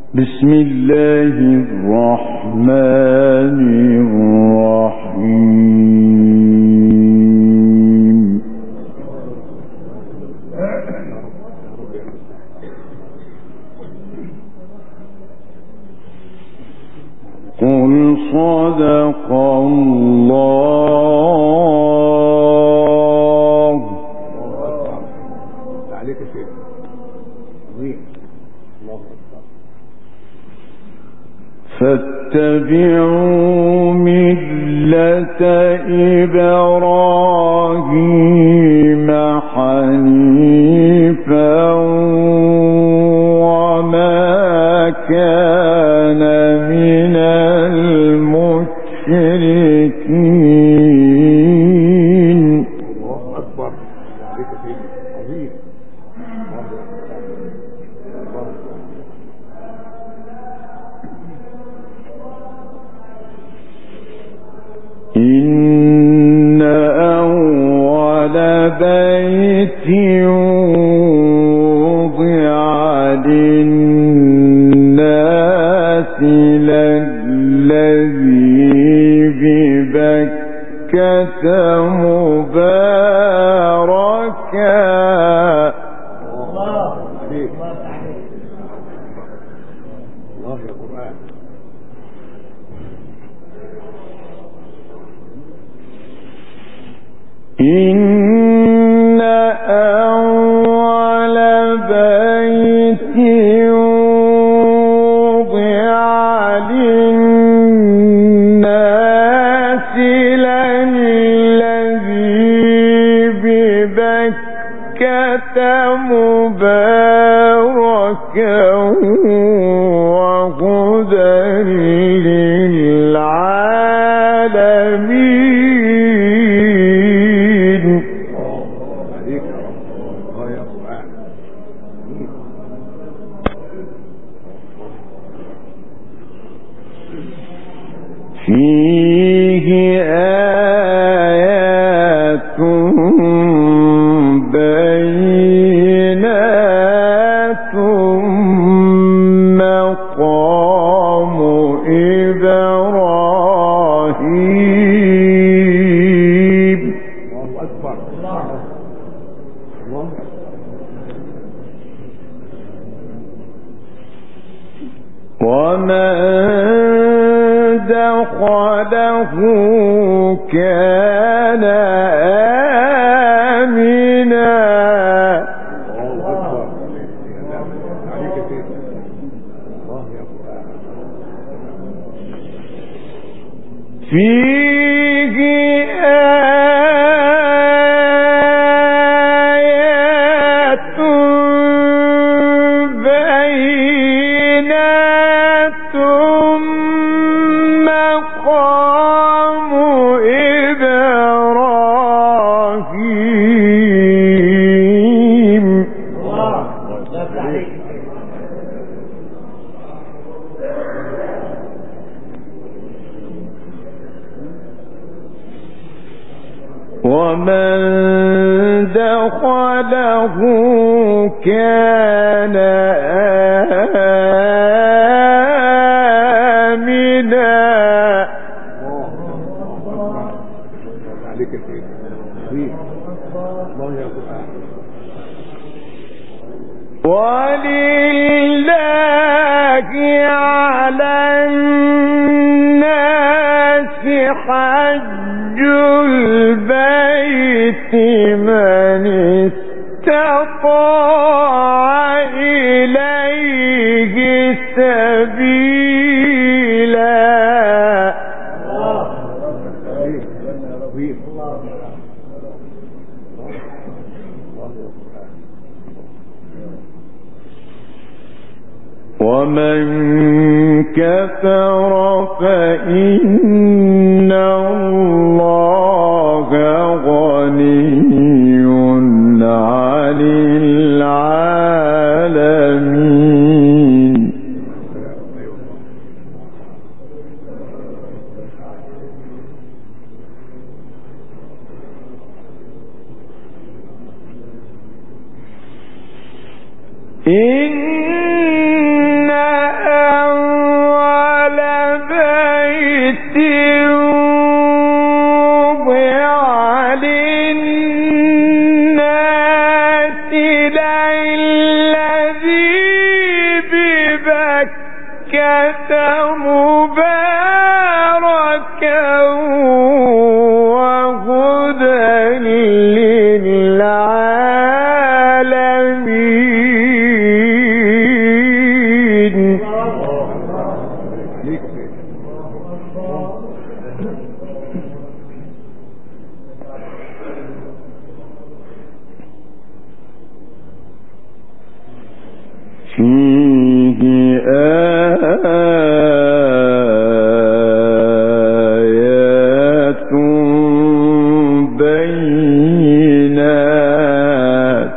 بسم الله الرحمن الرحيم. قل صدق الله. عليك شيء فاتبعوا ملة إبراهيم حنيفا وما كان من المشركين. الله أكبر. عليك شيء عظيم. إن أول بيت وضع للناس للذي ببكة مباركا. الله عليك. الله يا قرآن. إن أول بيت وضع للناس للذي ببكة مباركا وهدى للعالمين. فيه آيات بينات مقام إبراهيم. الله أكبر. الله. ومن دخله كان آمنا. الله أكبر. عليك شيء. الله يا قرآن. فيه آيات بينات مقام إبراهيم. ومن دخله كان آمنا. عليك شيء. الله يا قرآن. ولله على الناس حج البيت من استطاع إليه سبيلا. ومن كفر فإن الله غني عن العالمين. إن مباركا وهدى للعالمين. فيه آيات بينات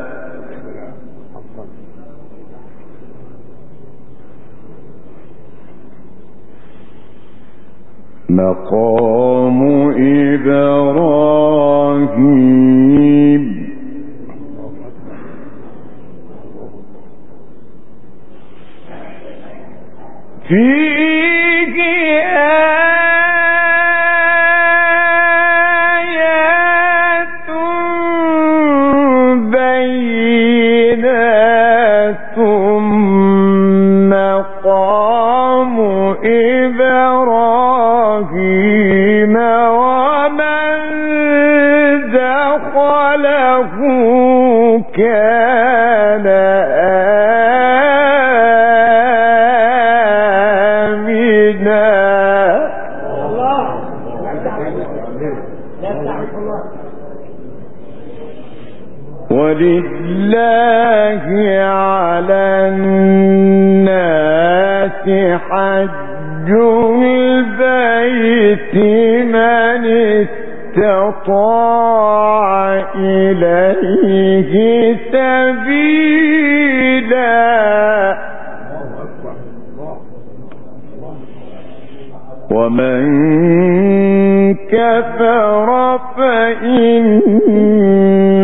مقام إبراهيم. فيه آيات بينات مقام إبراهيم ومن دخله كان ولله على الناس حج البيت من استطاع إليه سبيلا ومن كفر فإن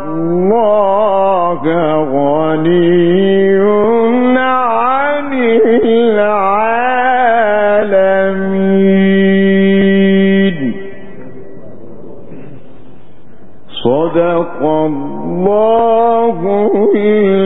الله غني عن العالمين. صدق الله